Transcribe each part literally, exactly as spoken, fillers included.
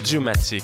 Audiomatique.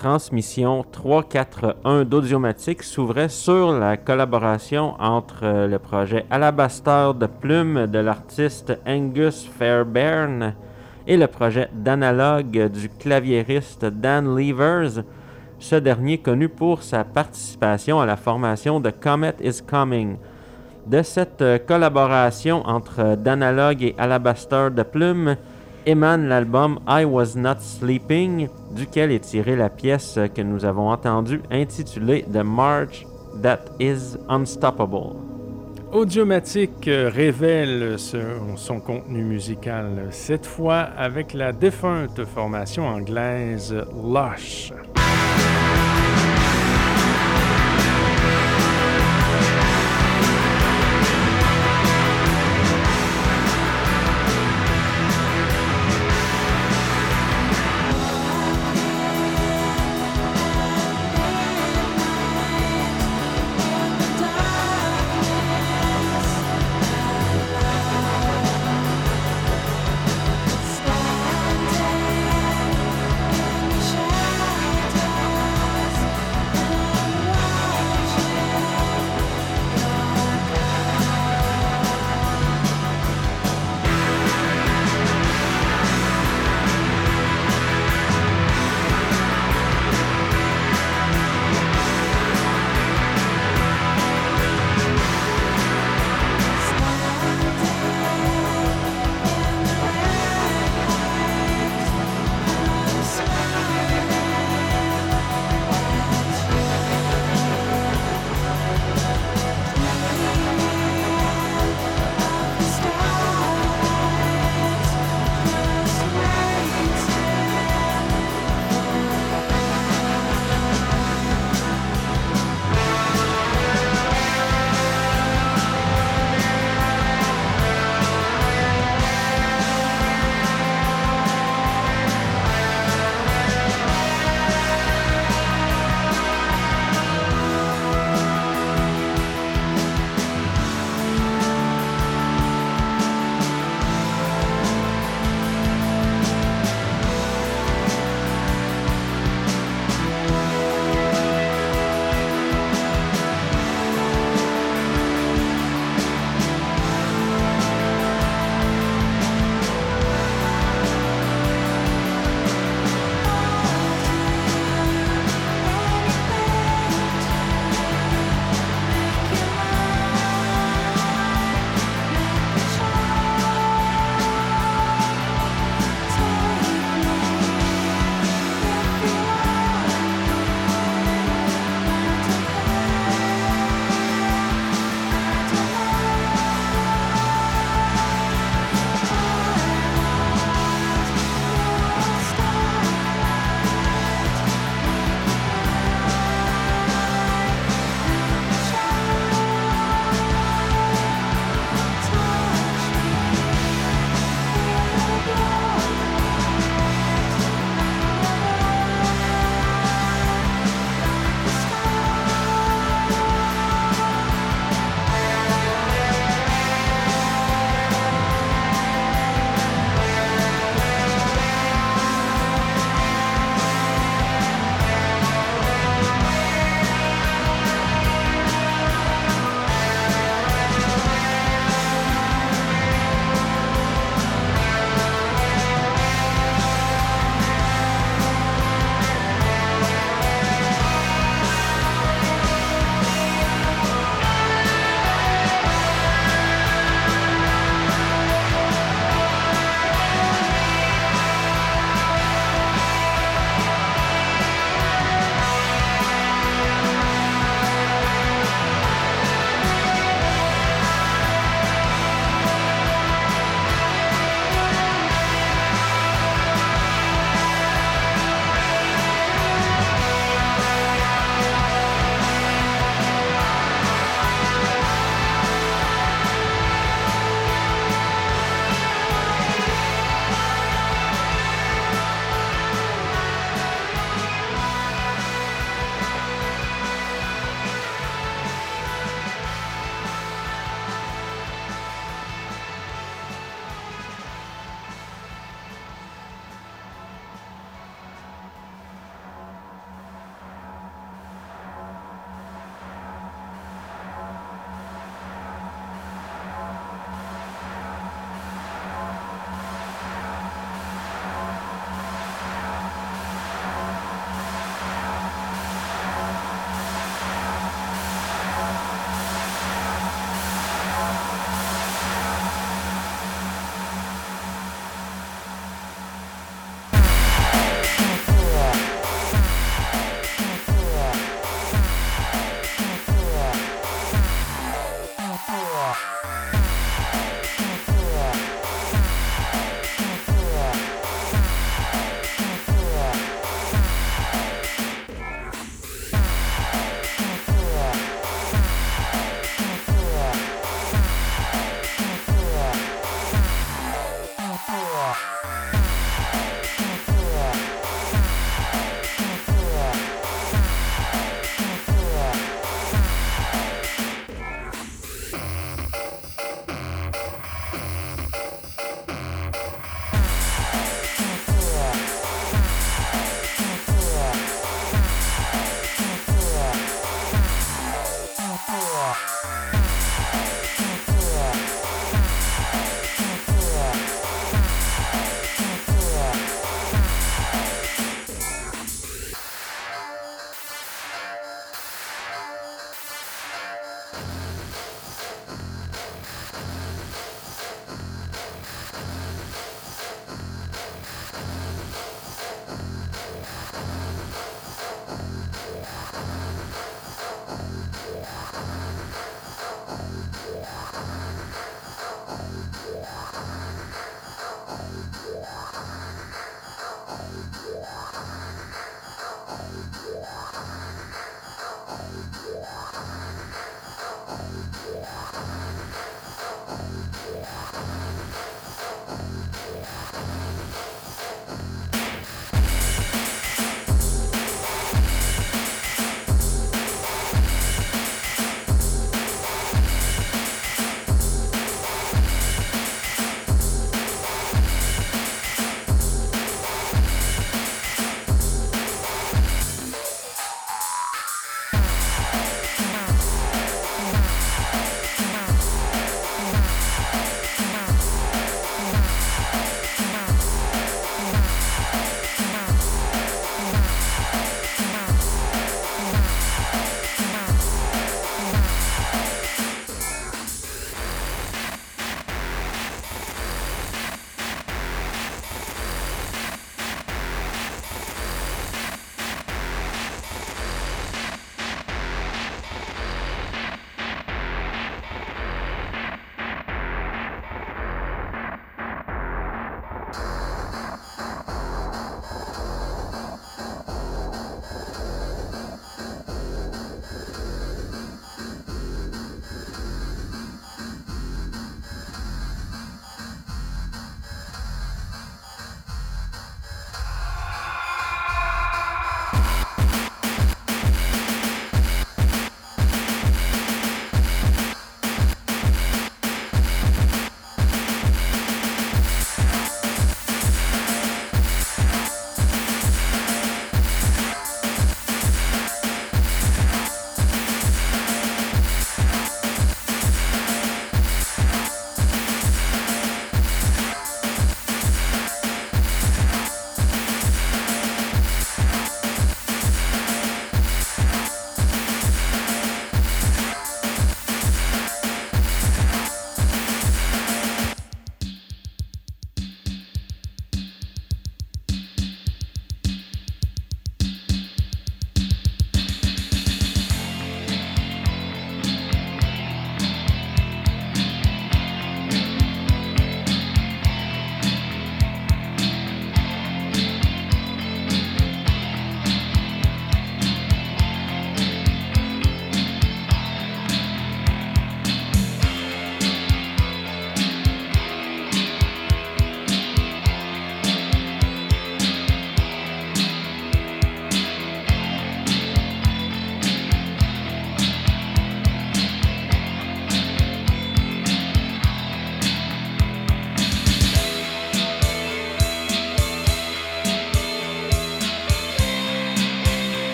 transmission trois quatre un d'Audiomatique s'ouvrait sur la collaboration entre euh, le projet Alabaster de Plume de l'artiste Angus Fairbairn et le projet d'Analogue du claviériste Dan Levers, ce dernier connu pour sa participation à la formation de Comet is Coming. De cette euh, collaboration entre euh, d'Analogue et Alabaster de Plume émane l'album I Was Not Sleeping, duquel est tirée la pièce que nous avons entendue intitulée The March That Is Unstoppable. Audiomatique révèle son, son contenu musical, cette fois avec la défunte formation anglaise Lush. Standing in the shadows.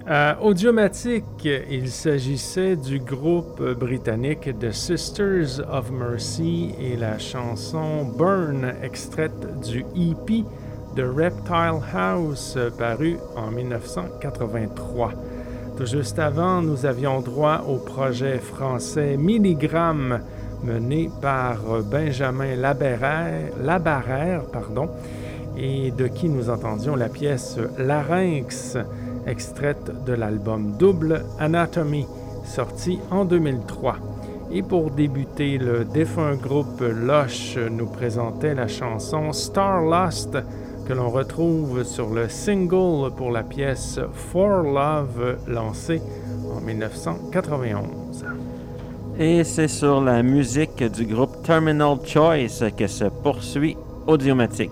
Euh, Audiomatique, il s'agissait du groupe britannique The Sisters of Mercy et la chanson Burn, extraite du E P de Reptile House, paru en dix-neuf cent quatre-vingt-trois. Tout juste avant, nous avions droit au projet français Milligramme, mené par Benjamin Labarère, Labarère pardon, et de qui nous entendions la pièce Larynx, extraite de l'album Double Anatomy, sorti en deux mille trois. Et pour débuter, le défunt groupe Lush nous présentait la chanson Star Lost, que l'on retrouve sur le single pour la pièce For Love, lancé en dix-neuf cent quatre-vingt-onze. Et c'est sur la musique du groupe Terminal Choice que se poursuit Audiomatique.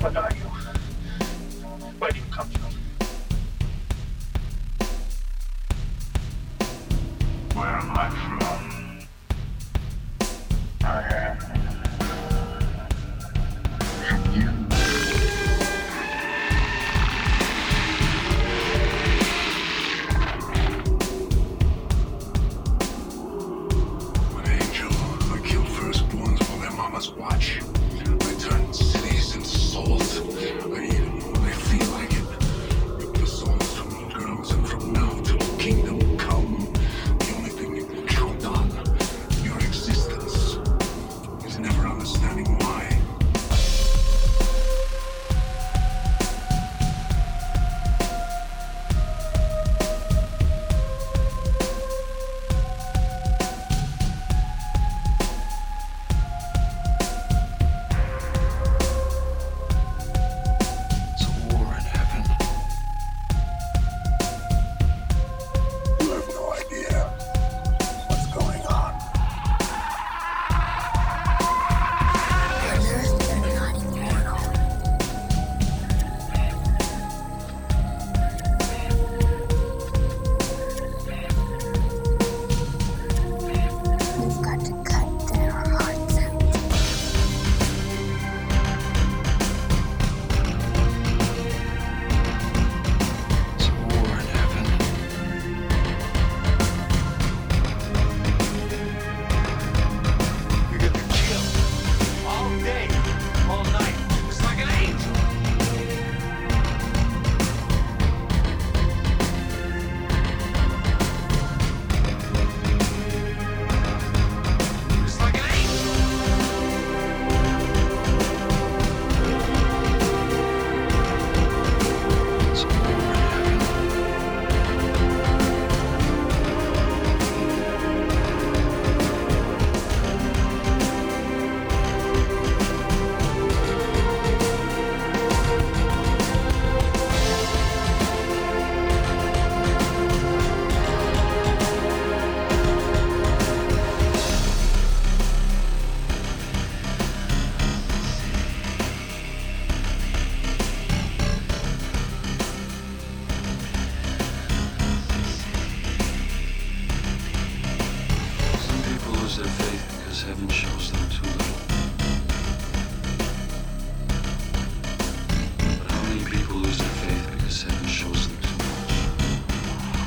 What are you? Where do you come from? Where am I from? I am from you. An angel, I kill firstborns while their mamas watch. I turn cities into souls. I eat them when I feel like it. Rip the souls from little girls, and from now till kingdom come, the only thing you can count on, your existence, is never understanding why. It's a war in heaven. You have no idea what's going on. Others are not immortal. We've got to cut their hearts out. It's a war in heaven. You're gonna be killed all day, all night, just like an angel. Just like an angel. It's a war in heaven. Some people lose their faith because heaven shows them too little. But how many people lose their faith because heaven shows them too much?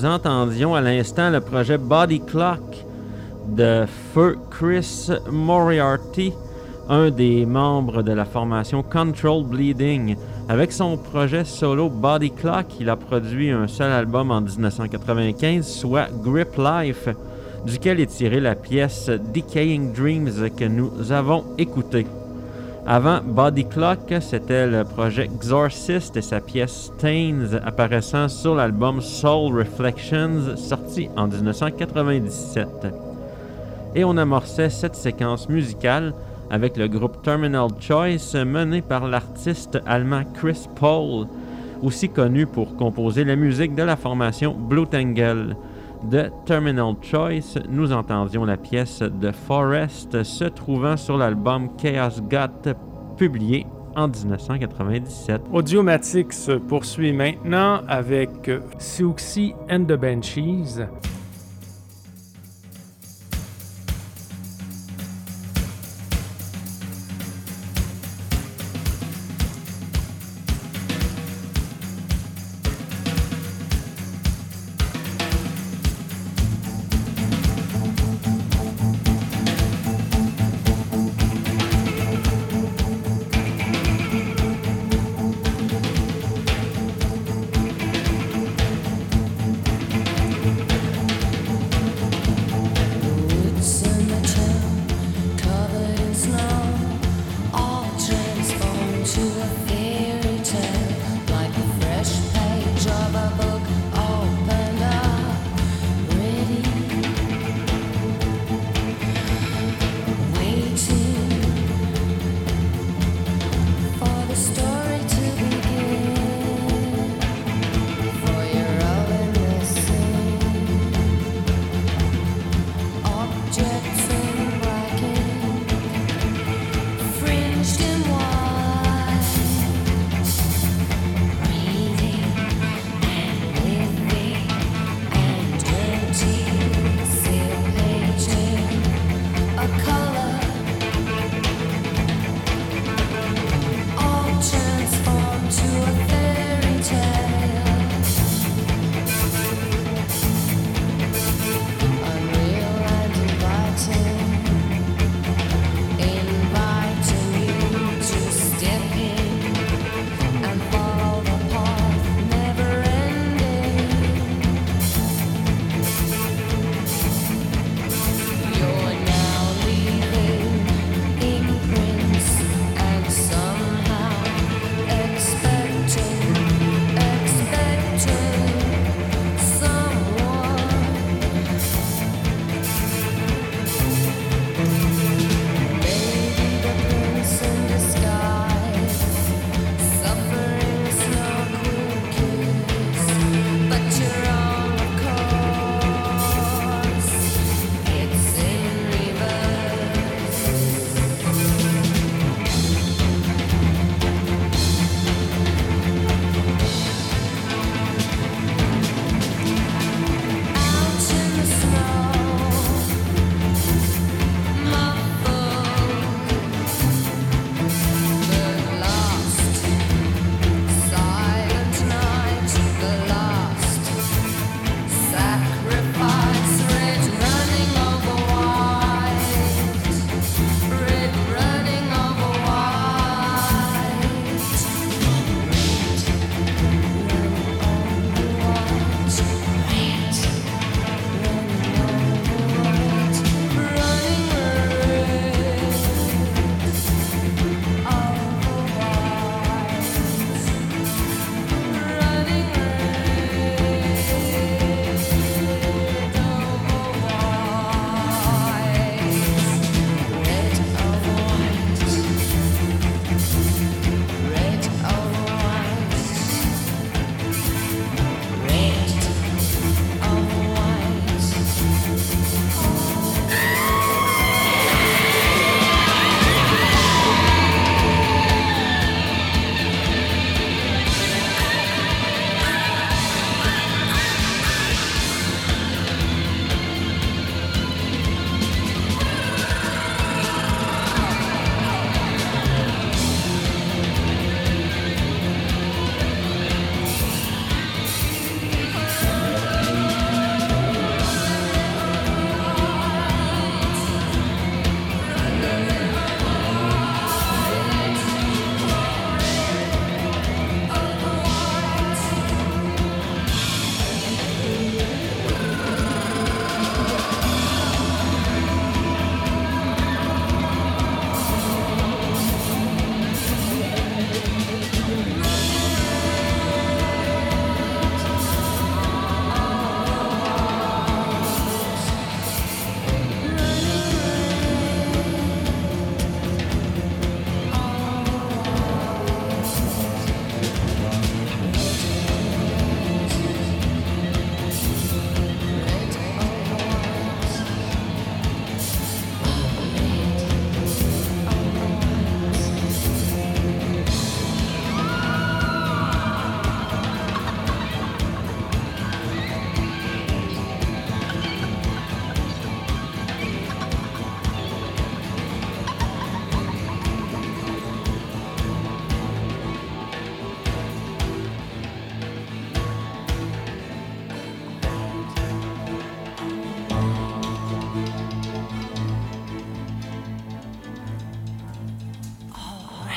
nous entendions à l'instant le projet Body Clock de feu Chris Moriarty, un des membres de la formation Control Bleeding. Avec son projet solo Body Clock, il a produit un seul album en dix-neuf cent quatre-vingt-quinze, soit Grip Life, duquel est tirée la pièce Decaying Dreams que nous avons écoutée. Avant Body Clock, c'était le projet Exorcist et sa pièce Stains apparaissant sur l'album Soul Reflections sorti en dix-neuf cent quatre-vingt-dix-sept. Et on amorçait cette séquence musicale avec le groupe Terminal Choice mené par l'artiste allemand Chris Paul, aussi connu pour composer la musique de la formation Blutangle. De Terminal Choice, nous entendions la pièce The Forest se trouvant sur l'album Chaos God publié en dix-neuf cent quatre-vingt-dix-sept. Audiomatique se poursuit maintenant avec Siouxsie and the Banshees. A color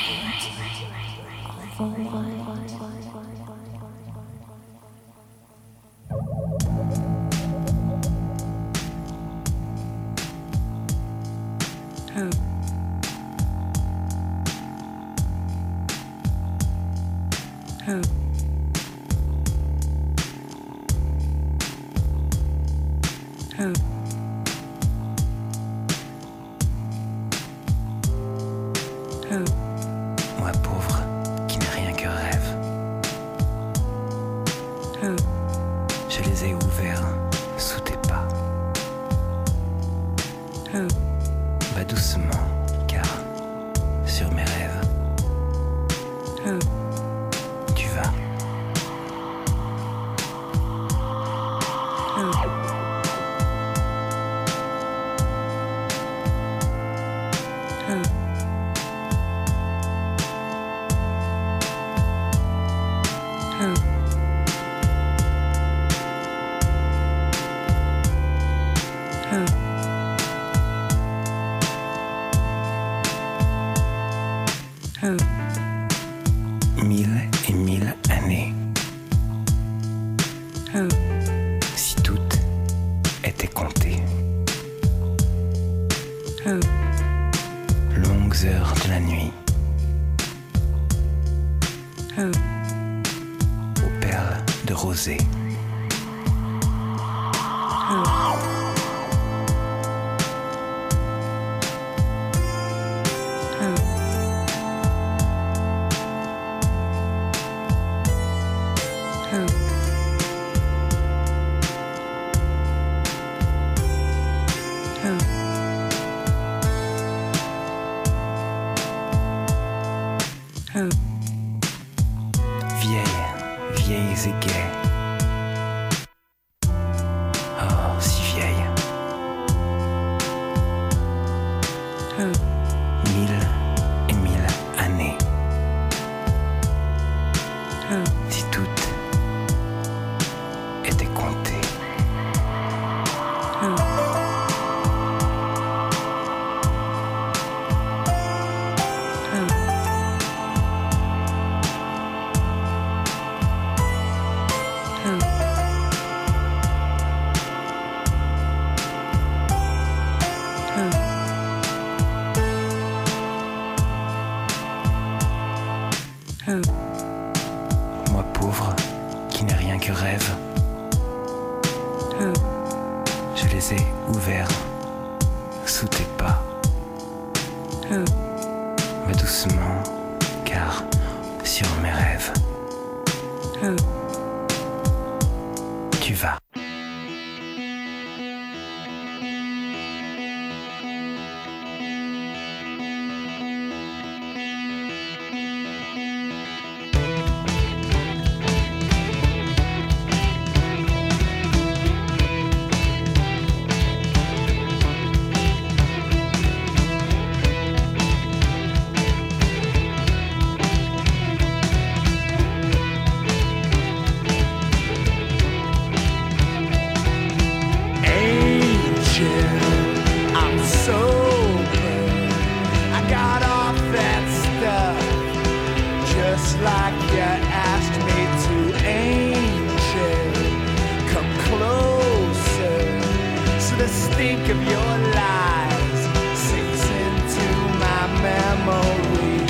Moi pauvre, qui n'ai rien que rêve. Je les ai ouverts sous tes pas. Va doucement, car sur mes rêves, tu vas. Mille et mille années. Si toutes étaient comptées. Longues heures de la nuit. Aux perles de rosée. Vieilles, vieilles et gaies. Oh, si vieilles. Mille et mille années. Si toutes étaient comptées. Moi pauvre, qui n'ai rien que rêve. Je les ai ouverts sous tes pas. Va doucement, car sur mes rêves, tu vas. Think of your lies sinks into my memory.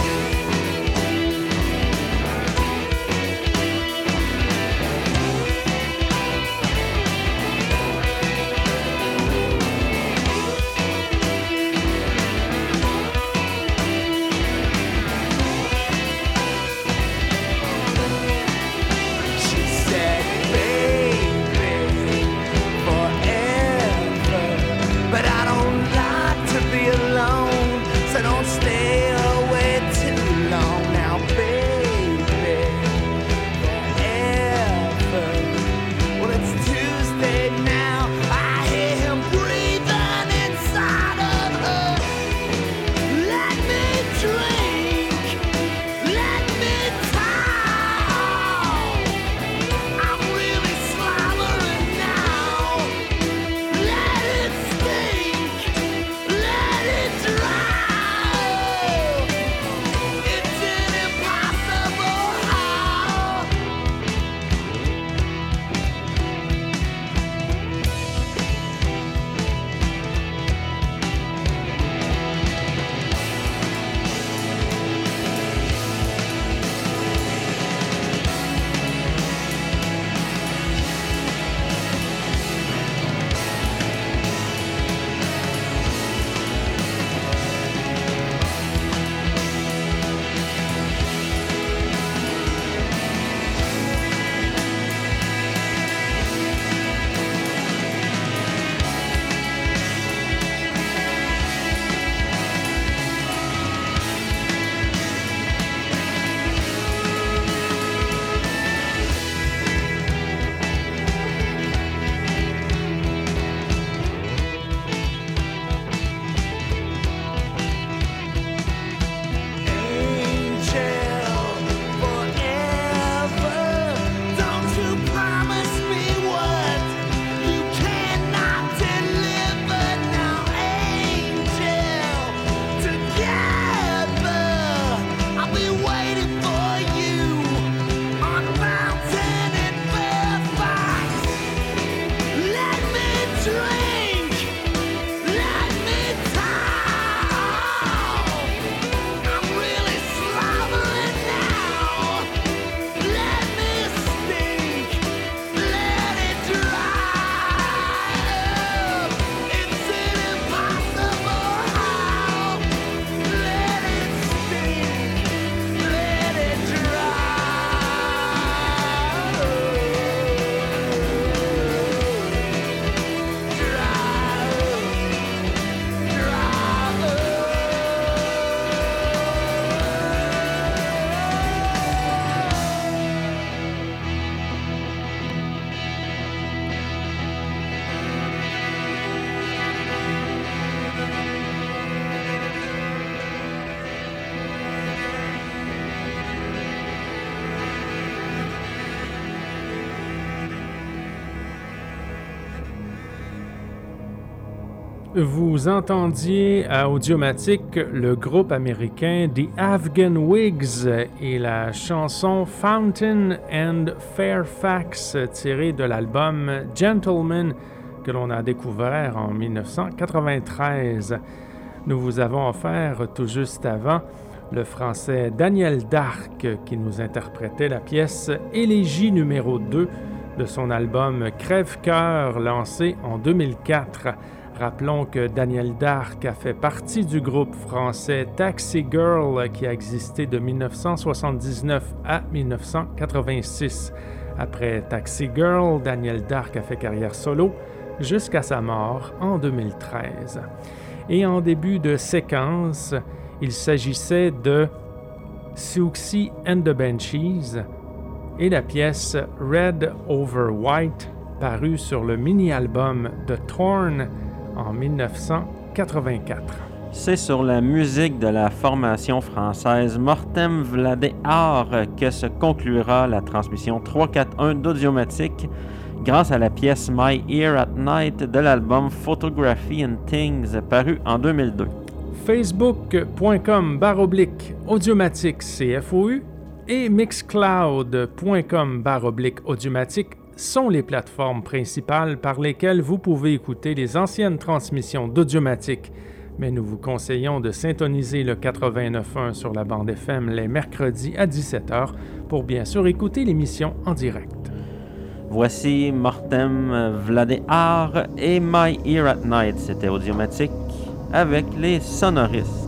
She said, baby, forever, but I vous entendiez à Audiomatique le groupe américain The Afghan Whigs et la chanson Fountain and Fairfax tirée de l'album Gentleman que l'on a découvert en dix-neuf cent quatre-vingt-treize. Nous vous avons offert tout juste avant le français Daniel Darc qui nous interprétait la pièce Élégie numéro deux de son album Crève-cœur lancé en deux mille quatre. Rappelons que Daniel Darc a fait partie du groupe français Taxi Girl qui a existé de dix-neuf cent soixante-dix-neuf à dix-neuf cent quatre-vingt-six. Après Taxi Girl, Daniel Darc a fait carrière solo jusqu'à sa mort en deux mille treize. Et en début de séquence, il s'agissait de Siouxsie and the Banshees et la pièce Red Over White parue sur le mini-album The Torn en dix-neuf cent quatre-vingt-quatre. C'est sur la musique de la formation française Mortem Vladé Art que se conclura la transmission trois cent quarante-et-un d'Audiomatique grâce à la pièce My Ear at Night de l'album Photography and Things paru en deux mille deux. Facebook.com barre oblique Audiomatique C F O U et Mixcloud.com barre oblique Audiomatique sont les plateformes principales par lesquelles vous pouvez écouter les anciennes transmissions d'Audiomatique. Mais nous vous conseillons de syntoniser le quatre-vingt-neuf point un sur la bande F M les mercredis à dix-sept heures pour bien sûr écouter l'émission en direct. Voici Mortem Vladé Art et My Ear at Night. C'était Audiomatique avec les sonoristes.